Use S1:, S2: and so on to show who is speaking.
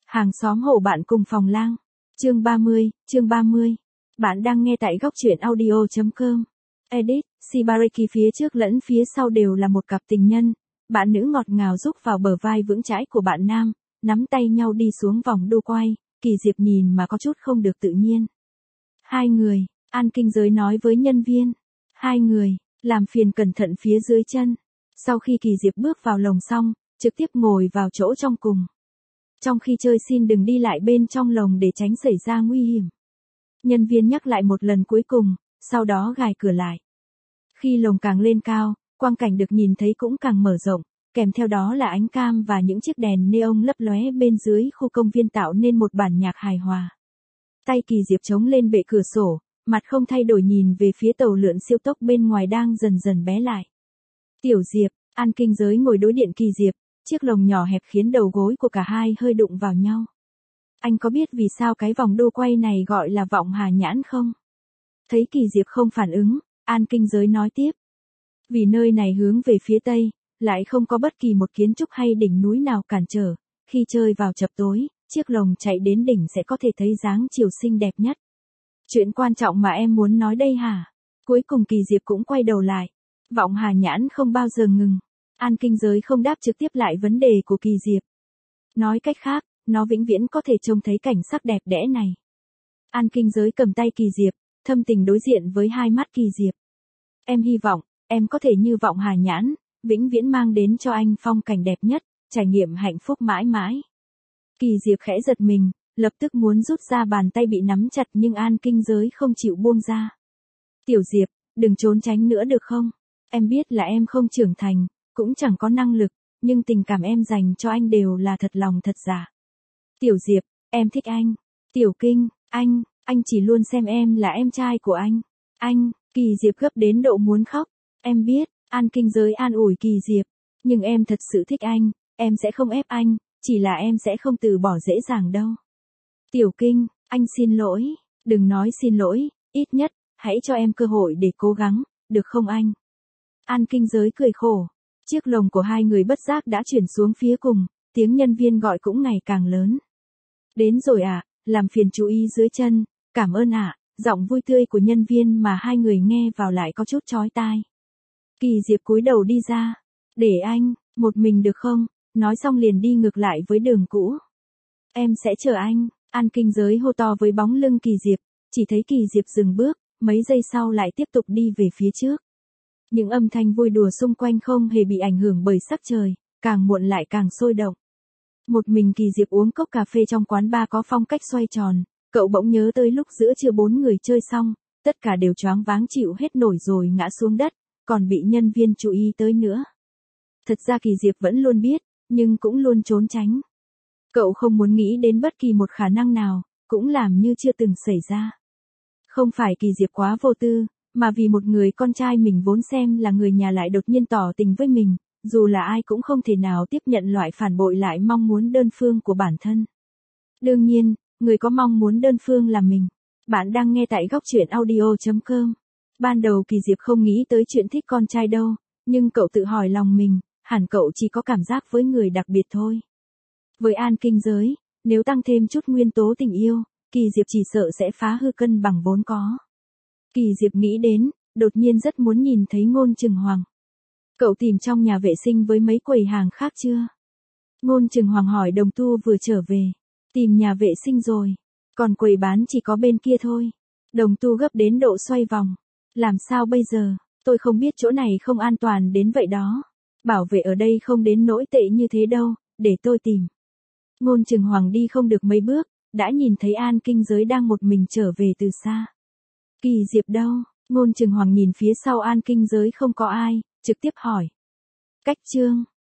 S1: Hàng xóm hổ bạn cùng phòng lang. Chương 30. Bạn đang nghe tại góc truyện audio.com. Edit, Shibaraki phía trước lẫn phía sau đều là một cặp tình nhân. Bạn nữ ngọt ngào rúc vào bờ vai vững chãi của bạn nam, nắm tay nhau đi xuống vòng đô quay, Kỳ Diệp nhìn mà có chút không được tự nhiên. Hai người, An Kinh Giới nói với nhân viên. Hai người, làm phiền cẩn thận phía dưới chân. Sau khi Kỳ Diệp bước vào lồng xong, trực tiếp ngồi vào chỗ trong cùng. Trong khi chơi xin đừng đi lại bên trong lồng để tránh xảy ra nguy hiểm. Nhân viên nhắc lại một lần cuối cùng, sau đó gài cửa lại. Khi lồng càng lên cao, quang cảnh được nhìn thấy cũng càng mở rộng, kèm theo đó là ánh cam và những chiếc đèn neon lấp lóe bên dưới khu công viên tạo nên một bản nhạc hài hòa. Tay Kỳ Diệp chống lên bệ cửa sổ, mặt không thay đổi nhìn về phía tàu lượn siêu tốc bên ngoài đang dần dần bé lại. Tiểu Diệp, An Kinh Giới ngồi đối diện Kỳ Diệp, chiếc lồng nhỏ hẹp khiến đầu gối của cả hai hơi đụng vào nhau. Anh có biết vì sao cái vòng đô quay này gọi là vọng hà nhãn không? Thấy Kỳ Diệp không phản ứng, An Kinh Giới nói tiếp. Vì nơi này hướng về phía tây, lại không có bất kỳ một kiến trúc hay đỉnh núi nào cản trở, khi chơi vào chập tối, chiếc lồng chạy đến đỉnh sẽ có thể thấy dáng chiều xinh đẹp nhất. Chuyện quan trọng mà em muốn nói đây hả? Cuối cùng Kỳ Diệp cũng quay đầu lại. Vọng hà nhãn không bao giờ ngừng. An Kinh Giới không đáp trực tiếp lại vấn đề của Kỳ Diệp. Nói cách khác, nó vĩnh viễn có thể trông thấy cảnh sắc đẹp đẽ này. An Kinh Giới cầm tay Kỳ Diệp, thâm tình đối diện với hai mắt Kỳ Diệp. Em hy vọng, em có thể như vọng hà nhãn, vĩnh viễn mang đến cho anh phong cảnh đẹp nhất, trải nghiệm hạnh phúc mãi mãi. Kỳ Diệp khẽ giật mình, lập tức muốn rút ra bàn tay bị nắm chặt nhưng An Kinh Giới không chịu buông ra. Tiểu Diệp, đừng trốn tránh nữa được không? Em biết là em không trưởng thành, cũng chẳng có năng lực, nhưng tình cảm em dành cho anh đều là thật lòng thật giả. Tiểu Diệp, em thích anh. Tiểu Kinh, anh chỉ luôn xem em là em trai của anh. Anh, Kỳ Diệp gấp đến độ muốn khóc. Em biết, An Kinh Giới an ủi Kỳ Diệp, nhưng em thật sự thích anh, em sẽ không ép anh, chỉ là em sẽ không từ bỏ dễ dàng đâu. Tiểu Kinh, anh xin lỗi, đừng nói xin lỗi, ít nhất, hãy cho em cơ hội để cố gắng, được không anh? An Kinh Giới cười khổ. Chiếc lồng của hai người bất giác đã chuyển xuống phía cùng, tiếng nhân viên gọi cũng ngày càng lớn. Đến rồi ạ, làm phiền chú ý dưới chân, cảm ơn ạ, giọng vui tươi của nhân viên mà hai người nghe vào lại có chút chói tai. Kỳ Diệp cúi đầu đi ra, để anh, một mình được không, nói xong liền đi ngược lại với đường cũ. Em sẽ chờ anh, An Kinh Giới hô to với bóng lưng Kỳ Diệp, chỉ thấy Kỳ Diệp dừng bước, mấy giây sau lại tiếp tục đi về phía trước. Những âm thanh vui đùa xung quanh không hề bị ảnh hưởng bởi sắc trời, càng muộn lại càng sôi động. Một mình Kỳ Diệp uống cốc cà phê trong quán bar có phong cách xoay tròn, cậu bỗng nhớ tới lúc giữa trưa bốn người chơi xong, tất cả đều choáng váng chịu hết nổi rồi ngã xuống đất, còn bị nhân viên chú ý tới nữa. Thật ra Kỳ Diệp vẫn luôn biết, nhưng cũng luôn trốn tránh. Cậu không muốn nghĩ đến bất kỳ một khả năng nào, cũng làm như chưa từng xảy ra. Không phải Kỳ Diệp quá vô tư, mà vì một người con trai mình vốn xem là người nhà lại đột nhiên tỏ tình với mình, dù là ai cũng không thể nào tiếp nhận loại phản bội lại mong muốn đơn phương của bản thân. Đương nhiên, người có mong muốn đơn phương là mình. Bạn đang nghe tại góc truyện audio.com. Ban đầu Kỳ Diệp không nghĩ tới chuyện thích con trai đâu, nhưng cậu tự hỏi lòng mình, hẳn cậu chỉ có cảm giác với người đặc biệt thôi. Với An Kinh Giới, nếu tăng thêm chút nguyên tố tình yêu, Kỳ Diệp chỉ sợ sẽ phá hư cân bằng vốn có. Kỳ Diệp nghĩ đến, đột nhiên rất muốn nhìn thấy Ngôn Chừng Hoàng. Cậu tìm trong nhà vệ sinh với mấy quầy hàng khác chưa? Ngôn Chừng Hoàng hỏi Đồng Tu vừa trở về. Tìm nhà vệ sinh rồi, còn quầy bán chỉ có bên kia thôi. Đồng Tu gấp đến độ xoay vòng. Làm sao bây giờ, tôi không biết chỗ này không an toàn đến vậy đó. Bảo vệ ở đây không đến nỗi tệ như thế đâu, để tôi tìm. Ngôn Chừng Hoàng đi không được mấy bước, đã nhìn thấy An Kinh Giới đang một mình trở về từ xa. Kỳ Diệp đâu? Ngôn Chừng Hoàng nhìn phía sau An Kinh Giới không có ai, trực tiếp hỏi. Cách Trương,